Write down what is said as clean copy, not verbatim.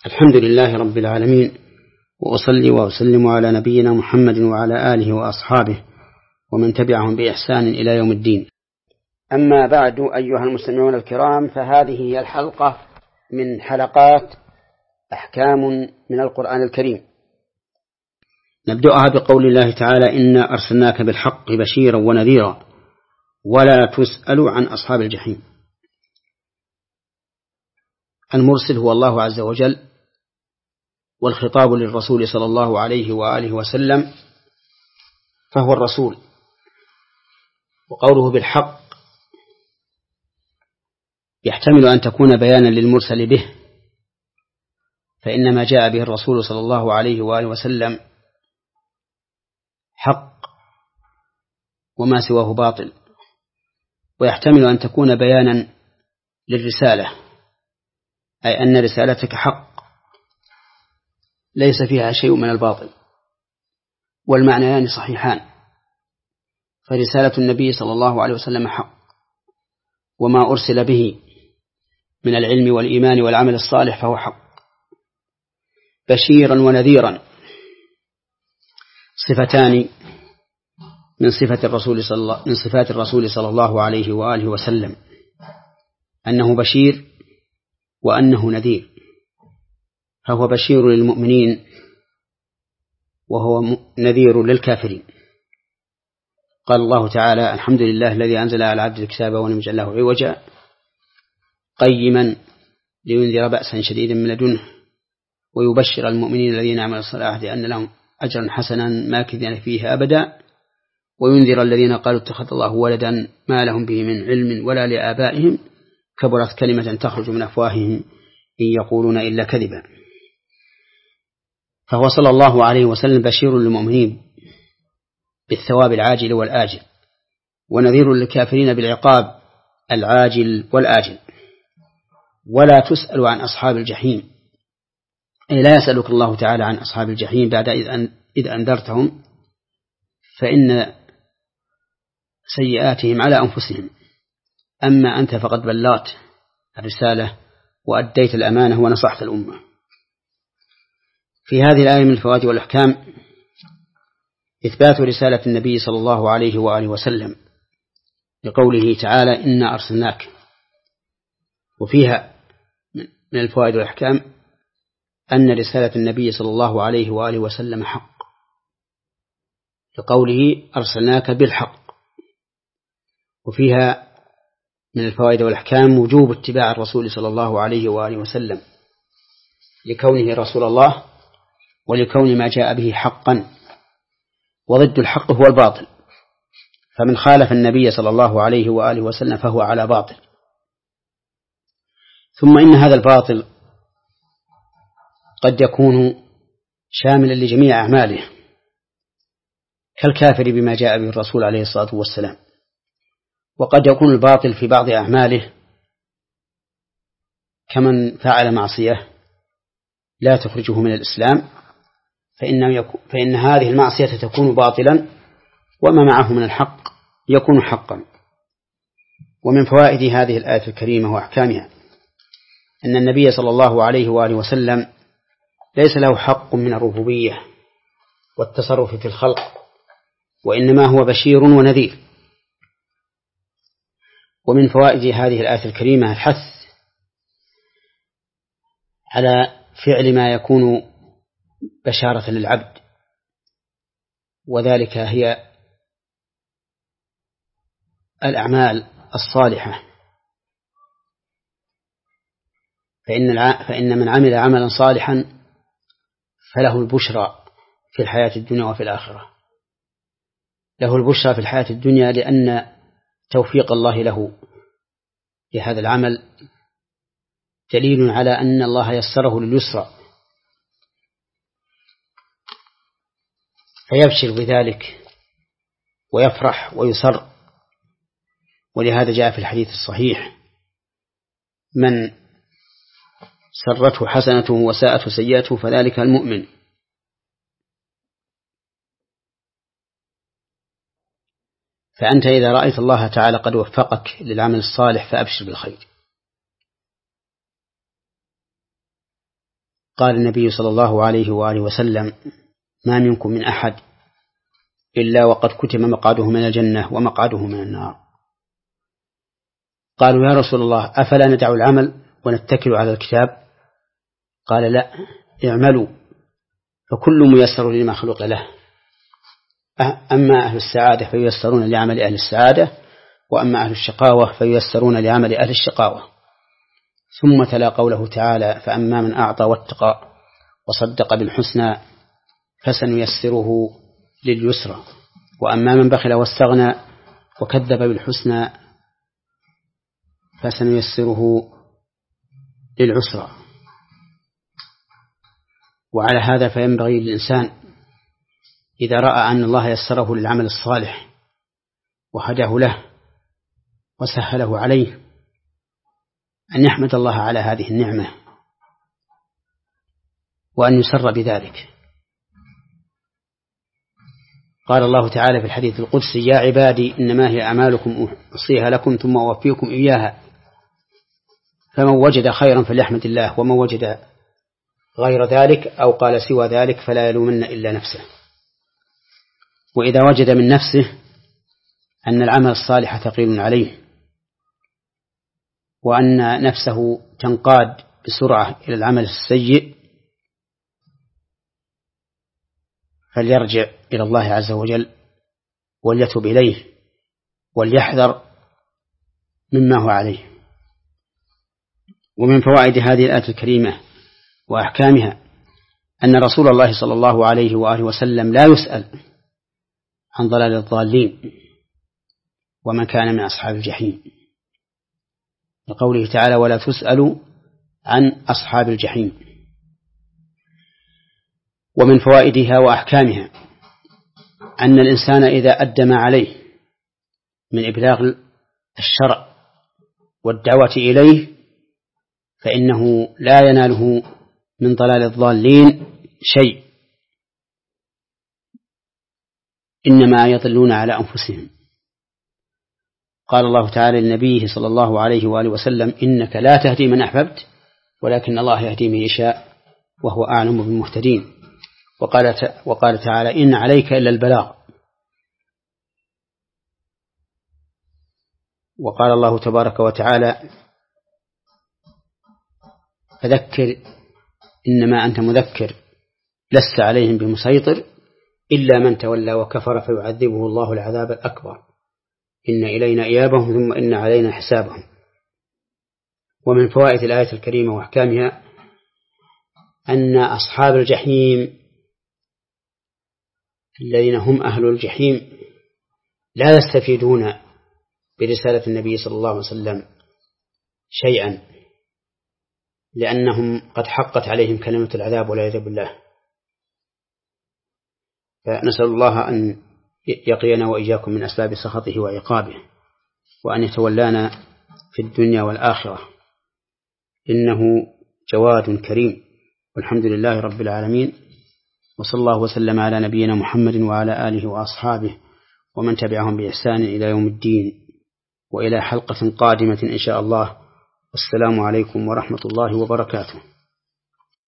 الحمد لله رب العالمين، وأصلي وأسلم على نبينا محمد وعلى آله وأصحابه ومن تبعهم بإحسان إلى يوم الدين. أما بعد، أيها المستمعون الكرام، فهذه هي الحلقة من حلقات أحكام من القرآن الكريم. نبدأها بقول الله تعالى: إنا أرسلناك بالحق بشيرا ونذيرا ولا تسأل عن أصحاب الجحيم. المرسل هو الله عز وجل، والخطاب للرسول صلى الله عليه وآله وسلم فهو الرسول. وقوله بالحق يحتمل أن تكون بيانا للمرسل به، فإن ما جاء به الرسول صلى الله عليه وآله وسلم حق وما سواه باطل. ويحتمل أن تكون بيانا للرسالة، أي أن رسالتك حق ليس فيها شيء من الباطل، والمعنيان صحيحان. فرسالة النبي صلى الله عليه وسلم حق، وما أرسل به من العلم والإيمان والعمل الصالح فهو حق. بشيرا ونذيرا صفتان من صفات الرسول صلى الله عليه وآله وسلم، أنه بشير وأنه نذير. فهو بشير للمؤمنين وهو نذير للكافرين. قال الله تعالى: الحمد لله الذي أنزل على عبده الكتاب ولم يجعل له عوجا قيما لينذر بأسا شديدا من لدنه ويبشر المؤمنين الذين عملوا الصالحات أن لهم أجرا حسنا ماكثين فيه أبدا وينذر الذين قالوا اتخذ الله ولدا ما لهم به من علم ولا لآبائهم كبرت كلمة تخرج من أفواههم إن يقولون إلا كذبا. فهو صلى الله عليه وسلم بشير للمؤمنين بالثواب العاجل والآجل، ونذير للكافرين بالعقاب العاجل والآجل. ولا تسأل عن أصحاب الجحيم، أي لا يسألك الله تعالى عن أصحاب الجحيم بعد إذ أنذرتهم، فإن سيئاتهم على أنفسهم. أما أنت فقد بلغت الرسالة وأديت الأمانة ونصحت الأمة. في هذه الآية من الفوائد والأحكام إثبات رسالة النبي صلى الله عليه وآله وسلم لقوله تعالى: إنا أرسلناك. وفيها من الفوائد والأحكام أن رسالة النبي صلى الله عليه وآله وسلم حق، لقوله: أرسلناك بالحق. وفيها من الفوائد والأحكام وجوب اتباع الرسول صلى الله عليه وآله وسلم لكونه رسول الله، ولكون ما جاء به حقا، وضد الحق هو الباطل، فمن خالف النبي صلى الله عليه وآله وسلم فهو على باطل. ثم إن هذا الباطل قد يكون شاملا لجميع أعماله، كالكافر بما جاء به الرسول عليه الصلاة والسلام. وقد يكون الباطل في بعض أعماله، كمن فعل معصية لا تخرجه من الإسلام، فإن هذه المعصية تكون باطلا، وما معه من الحق يكون حقا. ومن فوائد هذه الآية الكريمة وأحكامها أن النبي صلى الله عليه وآله وسلم ليس له حق من الربوبية والتصرف في الخلق، وإنما هو بشير ونذير. ومن فوائد هذه الآية الكريمة الحث على فعل ما يكون بشارة للعبد، وذلك هي الأعمال الصالحة. فإن من عمل عملا صالحا فله البشرى في الحياة الدنيا وفي الآخرة. له البشرى في الحياة الدنيا لأن توفيق الله له لهذا العمل دليل على أن الله يسره لليسرى، فيبشر بذلك ويفرح ويسر. ولهذا جاء في الحديث الصحيح: من سرته حسنته وساءته سيئته فذلك المؤمن. فأنت إذا رأيت الله تعالى قد وفقك للعمل الصالح فأبشر بالخير. قال النبي صلى الله عليه وآله وسلم: ما منكم من أحد إلا وقد كتب مقعده من الجنة ومقعده من النار. قالوا: يا رسول الله، أفلا ندع العمل ونتكل على الكتاب؟ قال: لا، اعملوا فكل ميسر لما خلق له، أما أهل السعادة فييسرون لعمل أهل السعادة، وأما أهل الشقاوة فييسرون لعمل أهل الشقاوة. ثم تلا قوله تعالى: فأما من أعطى واتقى وصدق بالحسنى فسنيسره لليسرى، وأما من بخل واستغنى وكذب بالحسنى فسنيسره للعسرى. وعلى هذا فينبغي للإنسان إذا رأى أن الله يسره للعمل الصالح وهداه له وسهله عليه أن يحمد الله على هذه النعمة وأن يسر بذلك. قال الله تعالى في الحديث القدسي: يا عبادي إنما هي أعمالكم أحصيها لكم ثم أوفيكم إياها، فمن وجد خيرا فليحمد الله، ومن وجد غير ذلك أو قال سوى ذلك فلا يلومن إلا نفسه. وإذا وجد من نفسه أن العمل الصالح ثقيل عليه وأن نفسه تنقاد بسرعة إلى العمل السيء، فليرجع إلى الله عز وجل وليتوب إليه وليحذر مما هو عليه. ومن فوائد هذه الآية الكريمة وأحكامها أن رسول الله صلى الله عليه وآله وسلم لا يسأل عن ضلال الضالين ومن كان من أصحاب الجحيم، لقوله تعالى: ولا تسألوا عن أصحاب الجحيم. ومن فوائدها وأحكامها أن الإنسان إذا أدى ما عليه من إبلاغ الشرع والدعوة إليه فإنه لا يناله من ضلال الضالين شيء، إنما يضلون على أنفسهم. قال الله تعالى لنبيه صلى الله عليه وآله وسلم: إنك لا تهدي من أحببت ولكن الله يهدي من يشاء وهو أعلم بالمهتدين. وقال تعالى: إن عليك إلا البلاغ. وقال الله تبارك وتعالى: فذكر إنما أنت مذكر لست عليهم بمسيطر إلا من تولى وكفر فيعذبه الله العذاب الأكبر إن إلينا إيابهم ثم إن علينا حسابهم. ومن فوائد الآية الكريمة وأحكامها أن أصحاب الجحيم الذين هم أهل الجحيم لا يستفيدون برسالة النبي صلى الله عليه وسلم شيئا، لأنهم قد حقت عليهم كلمة العذاب والعياذ بالله. فنسأل الله أن يقينا وإياكم من أسباب سخطه وعقابه، وأن يتولانا في الدنيا والآخرة، إنه جواد كريم. والحمد لله رب العالمين، وصلى الله وسلم على نبينا محمد وعلى آله وأصحابه ومن تبعهم بإحسان إلى يوم الدين، وإلى حلقة قادمة إن شاء الله. والسلام عليكم ورحمة الله وبركاته.